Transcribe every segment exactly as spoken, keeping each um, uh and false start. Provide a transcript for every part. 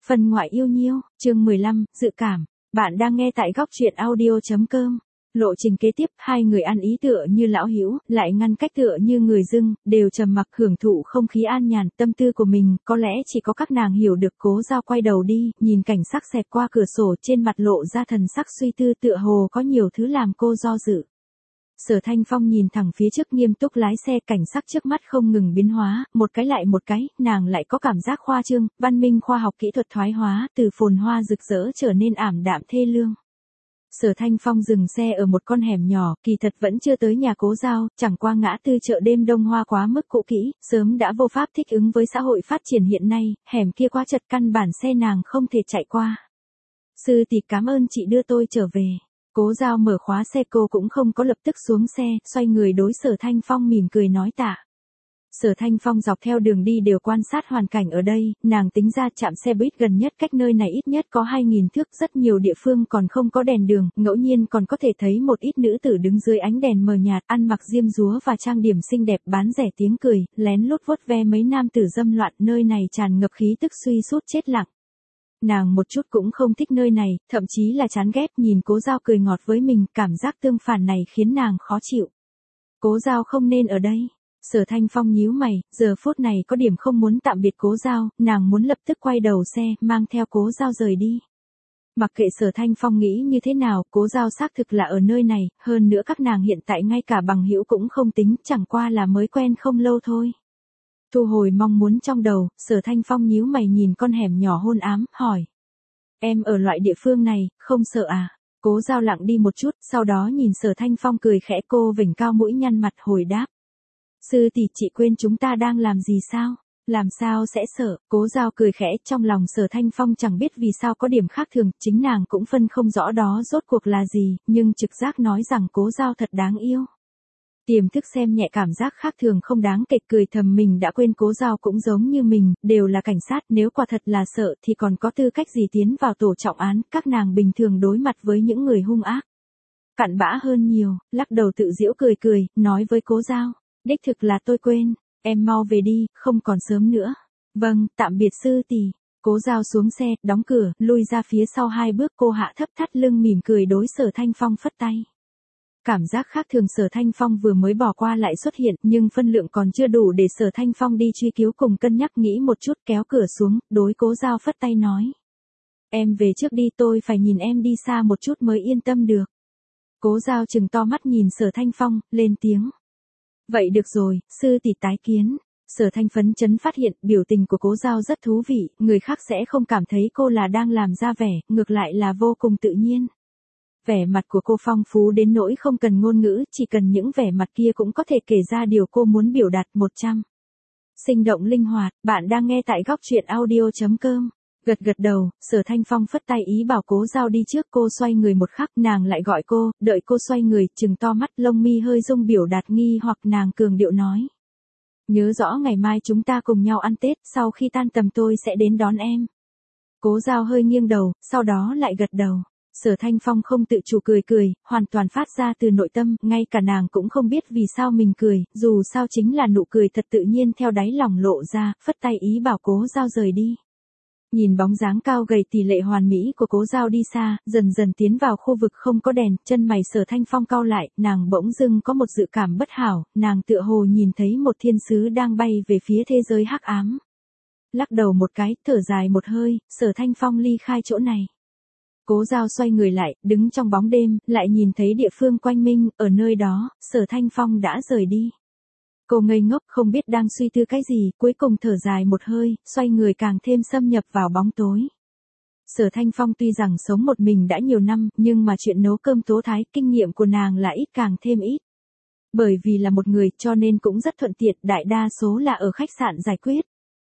Phần ngoại yêu nhiêu, chương mười lăm, dự cảm. Bạn đang nghe tại góc truyện audio chấm com. Lộ trình kế tiếp, hai người ăn ý tựa như lão hữu, lại ngăn cách tựa như người dưng, đều trầm mặc hưởng thụ không khí an nhàn, tâm tư của mình, có lẽ chỉ có các nàng hiểu được. Cố Giao quay đầu đi, nhìn cảnh sắc xẹt qua cửa sổ, trên mặt lộ ra thần sắc suy tư, tựa hồ có nhiều thứ làm cô do dự. Sở Thanh Phong nhìn thẳng phía trước nghiêm túc lái xe, cảnh sắc trước mắt không ngừng biến hóa, một cái lại một cái, nàng lại có cảm giác khoa trương, văn minh khoa học kỹ thuật thoái hóa, từ phồn hoa rực rỡ trở nên ảm đạm thê lương. Sở Thanh Phong dừng xe ở một con hẻm nhỏ, kỳ thật vẫn chưa tới nhà Cố Giao, chẳng qua ngã tư chợ đêm Đông Hoa quá mức cũ kỹ, sớm đã vô pháp thích ứng với xã hội phát triển hiện nay, hẻm kia quá chật, căn bản xe nàng không thể chạy qua. Sư tỷ, cảm ơn chị đưa tôi trở về. Cố Giao mở khóa xe, cô cũng không có lập tức xuống xe, xoay người đối Sở Thanh Phong mỉm cười nói tạ. Sở Thanh Phong dọc theo đường đi đều quan sát hoàn cảnh ở đây, nàng tính ra trạm xe buýt gần nhất cách nơi này ít nhất có hai nghìn thước, rất nhiều địa phương còn không có đèn đường, ngẫu nhiên còn có thể thấy một ít nữ tử đứng dưới ánh đèn mờ nhạt, ăn mặc diêm dúa và trang điểm xinh đẹp, bán rẻ tiếng cười, lén lút vuốt ve mấy nam tử dâm loạn, nơi này tràn ngập khí tức suy sút chết lặng. Nàng một chút cũng không thích nơi này, thậm chí là chán ghét, nhìn Cố Giao cười ngọt với mình, cảm giác tương phản này khiến nàng khó chịu. Cố Giao không nên ở đây. Sở Thanh Phong nhíu mày, giờ phút này có điểm không muốn tạm biệt Cố Giao, nàng muốn lập tức quay đầu xe, mang theo Cố Giao rời đi. Mặc kệ Sở Thanh Phong nghĩ như thế nào, Cố Giao xác thực là ở nơi này, hơn nữa các nàng hiện tại ngay cả bằng hữu cũng không tính, chẳng qua là mới quen không lâu thôi. Thu hồi mong muốn trong đầu, Sở Thanh Phong nhíu mày nhìn con hẻm nhỏ hôn ám, hỏi. Em ở loại địa phương này, không sợ à? Cố Giao lặng đi một chút, sau đó nhìn Sở Thanh Phong cười khẽ, cô vểnh cao mũi nhăn mặt hồi đáp. Sư tỷ, chị quên chúng ta đang làm gì sao? Làm sao sẽ sợ? Cố Giao cười khẽ, trong lòng Sở Thanh Phong chẳng biết vì sao có điểm khác thường, chính nàng cũng phân không rõ đó rốt cuộc là gì, nhưng trực giác nói rằng Cố Giao thật đáng yêu. Tiềm thức xem nhẹ cảm giác khác thường không đáng kể, cười thầm mình đã quên Cố Giao cũng giống như mình, đều là cảnh sát, nếu quả thật là sợ thì còn có tư cách gì tiến vào tổ trọng án, các nàng bình thường đối mặt với những người hung ác. Cặn bã hơn nhiều, lắc đầu tự giễu cười cười, nói với Cố Giao, đích thực là tôi quên, em mau về đi, không còn sớm nữa. Vâng, tạm biệt sư tỷ. Cố Giao xuống xe, đóng cửa, lui ra phía sau hai bước, cô hạ thấp thắt lưng mỉm cười đối Sở Thanh Phong phất tay. Cảm giác khác thường Sở Thanh Phong vừa mới bỏ qua lại xuất hiện, nhưng phân lượng còn chưa đủ để Sở Thanh Phong đi truy cứu, cùng cân nhắc nghĩ một chút, kéo cửa xuống, đối Cố Giao phất tay nói. Em về trước đi, tôi phải nhìn em đi xa một chút mới yên tâm được. Cố Giao trừng to mắt nhìn Sở Thanh Phong, lên tiếng. Vậy được rồi, sư tỷ tái kiến. Sở Thanh phấn chấn phát hiện, biểu tình của Cố Giao rất thú vị, người khác sẽ không cảm thấy cô là đang làm ra vẻ, ngược lại là vô cùng tự nhiên. Vẻ mặt của cô phong phú đến nỗi không cần ngôn ngữ, chỉ cần những vẻ mặt kia cũng có thể kể ra điều cô muốn biểu đạt. Một trăm. Sinh động linh hoạt, bạn đang nghe tại góc truyện audio chấm com. Gật gật đầu, Sở Thanh Phong phất tay ý bảo Cố Giao đi trước, cô xoay người một khắc, nàng lại gọi cô, đợi cô xoay người, trừng to mắt, lông mi hơi rung biểu đạt nghi hoặc, nàng cường điệu nói. Nhớ rõ ngày mai chúng ta cùng nhau ăn Tết, sau khi tan tầm tôi sẽ đến đón em. Cố Giao hơi nghiêng đầu, sau đó lại gật đầu. Sở Thanh Phong không tự chủ cười cười, hoàn toàn phát ra từ nội tâm, ngay cả nàng cũng không biết vì sao mình cười, dù sao chính là nụ cười thật tự nhiên theo đáy lòng lộ ra, phất tay ý bảo Cố Giao rời đi. Nhìn bóng dáng cao gầy tỷ lệ hoàn mỹ của Cố Giao đi xa, dần dần tiến vào khu vực không có đèn, chân mày Sở Thanh Phong cau lại, nàng bỗng dưng có một dự cảm bất hảo, nàng tựa hồ nhìn thấy một thiên sứ đang bay về phía thế giới hắc ám. Lắc đầu một cái, thở dài một hơi, Sở Thanh Phong ly khai chỗ này. Cố Giao xoay người lại, đứng trong bóng đêm, lại nhìn thấy địa phương quanh minh, ở nơi đó, Sở Thanh Phong đã rời đi. Cô ngây ngốc không biết đang suy tư cái gì, cuối cùng thở dài một hơi, xoay người càng thêm xâm nhập vào bóng tối. Sở Thanh Phong tuy rằng sống một mình đã nhiều năm, nhưng mà chuyện nấu cơm tố thái, kinh nghiệm của nàng là ít càng thêm ít. Bởi vì là một người cho nên cũng rất thuận tiện, đại đa số là ở khách sạn giải quyết.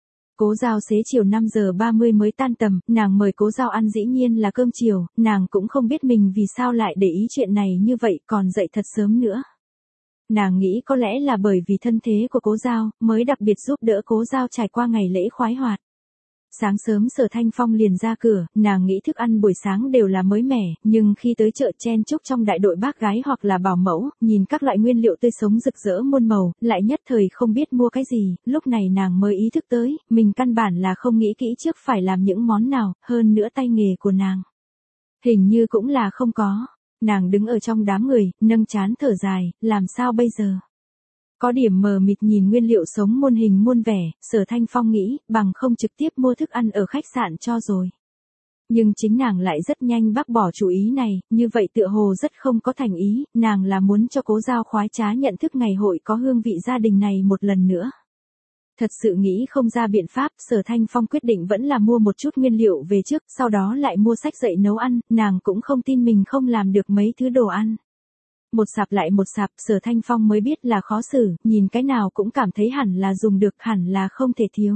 Cố Giao xế chiều năm giờ ba mươi mới tan tầm, nàng mời Cố Giao ăn dĩ nhiên là cơm chiều, nàng cũng không biết mình vì sao lại để ý chuyện này như vậy, còn dậy thật sớm nữa. Nàng nghĩ có lẽ là bởi vì thân thế của Cố Giao, mới đặc biệt giúp đỡ Cố Giao trải qua ngày lễ khoái hoạt. Sáng sớm Sở Thanh Phong liền ra cửa, nàng nghĩ thức ăn buổi sáng đều là mới mẻ, nhưng khi tới chợ chen chúc trong đại đội bác gái hoặc là bảo mẫu, nhìn các loại nguyên liệu tươi sống rực rỡ muôn màu, lại nhất thời không biết mua cái gì, lúc này nàng mới ý thức tới, mình căn bản là không nghĩ kỹ trước phải làm những món nào, hơn nữa tay nghề của nàng. Hình như cũng là không có. Nàng đứng ở trong đám người, nâng trán thở dài, làm sao bây giờ? Có điểm mờ mịt nhìn nguyên liệu sống muôn hình muôn vẻ, Sở Thanh Phong nghĩ, bằng không trực tiếp mua thức ăn ở khách sạn cho rồi. Nhưng chính nàng lại rất nhanh bác bỏ chủ ý này, như vậy tựa hồ rất không có thành ý, nàng là muốn cho Cố Giao khoái trá nhận thức ngày hội có hương vị gia đình này một lần nữa. Thật sự nghĩ không ra biện pháp, Sở Thanh Phong quyết định vẫn là mua một chút nguyên liệu về trước, sau đó lại mua sách dạy nấu ăn, nàng cũng không tin mình không làm được mấy thứ đồ ăn. Một sạp lại một sạp, Sở Thanh Phong mới biết là khó xử, nhìn cái nào cũng cảm thấy hẳn là dùng được, hẳn là không thể thiếu.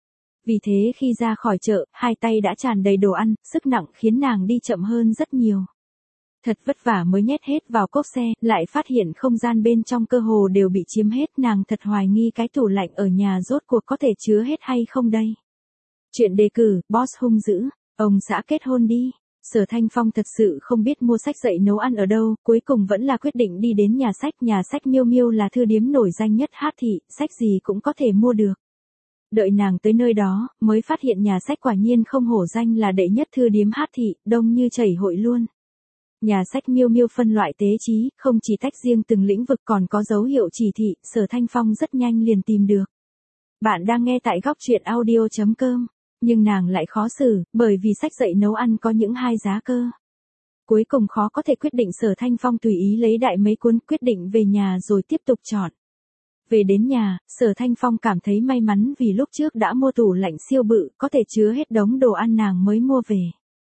Vì thế khi ra khỏi chợ, hai tay đã tràn đầy đồ ăn, sức nặng khiến nàng đi chậm hơn rất nhiều. Thật vất vả mới nhét hết vào cốp xe, lại phát hiện không gian bên trong cơ hồ đều bị chiếm hết, nàng thật hoài nghi cái tủ lạnh ở nhà rốt cuộc có thể chứa hết hay không đây. Chuyện đề cử, boss hung dữ, ông xã kết hôn đi. Sở Thanh Phong thật sự không biết mua sách dạy nấu ăn ở đâu, cuối cùng vẫn là quyết định đi đến nhà sách, nhà sách Miêu Miêu là thư điếm nổi danh nhất Hát thị, sách gì cũng có thể mua được. Đợi nàng tới nơi đó, mới phát hiện nhà sách quả nhiên không hổ danh là đệ nhất thư điếm Hát thị, đông như chảy hội luôn. Nhà sách Miêu Miêu phân loại tế trí, không chỉ tách riêng từng lĩnh vực còn có dấu hiệu chỉ thị, Sở Thanh Phong rất nhanh liền tìm được. Bạn đang nghe tại góc truyện audio chấm com. Nhưng nàng lại khó xử, bởi vì sách dạy nấu ăn có những hai giá cơ. Cuối cùng khó có thể quyết định, Sở Thanh Phong tùy ý lấy đại mấy cuốn, quyết định về nhà rồi tiếp tục chọn. Về đến nhà, Sở Thanh Phong cảm thấy may mắn vì lúc trước đã mua tủ lạnh siêu bự, có thể chứa hết đống đồ ăn nàng mới mua về.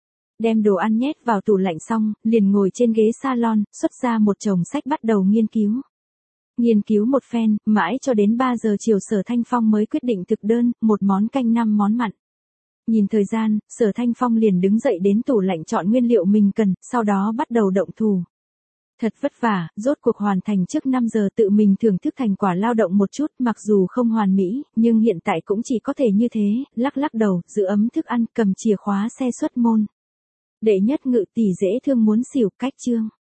Đem đồ ăn nhét vào tủ lạnh xong, liền ngồi trên ghế salon, xuất ra một chồng sách bắt đầu nghiên cứu. Nghiên cứu một phen, mãi cho đến ba giờ chiều Sở Thanh Phong mới quyết định thực đơn, một món canh năm món mặn. Nhìn thời gian, Sở Thanh Phong liền đứng dậy đến tủ lạnh chọn nguyên liệu mình cần, sau đó bắt đầu động thủ. Thật vất vả, rốt cuộc hoàn thành trước năm giờ, tự mình thưởng thức thành quả lao động một chút, mặc dù không hoàn mỹ, nhưng hiện tại cũng chỉ có thể như thế, lắc lắc đầu, giữ ấm thức ăn, cầm chìa khóa xe xuất môn. Đệ nhất ngự tỷ dễ thương muốn xỉu, cách chương.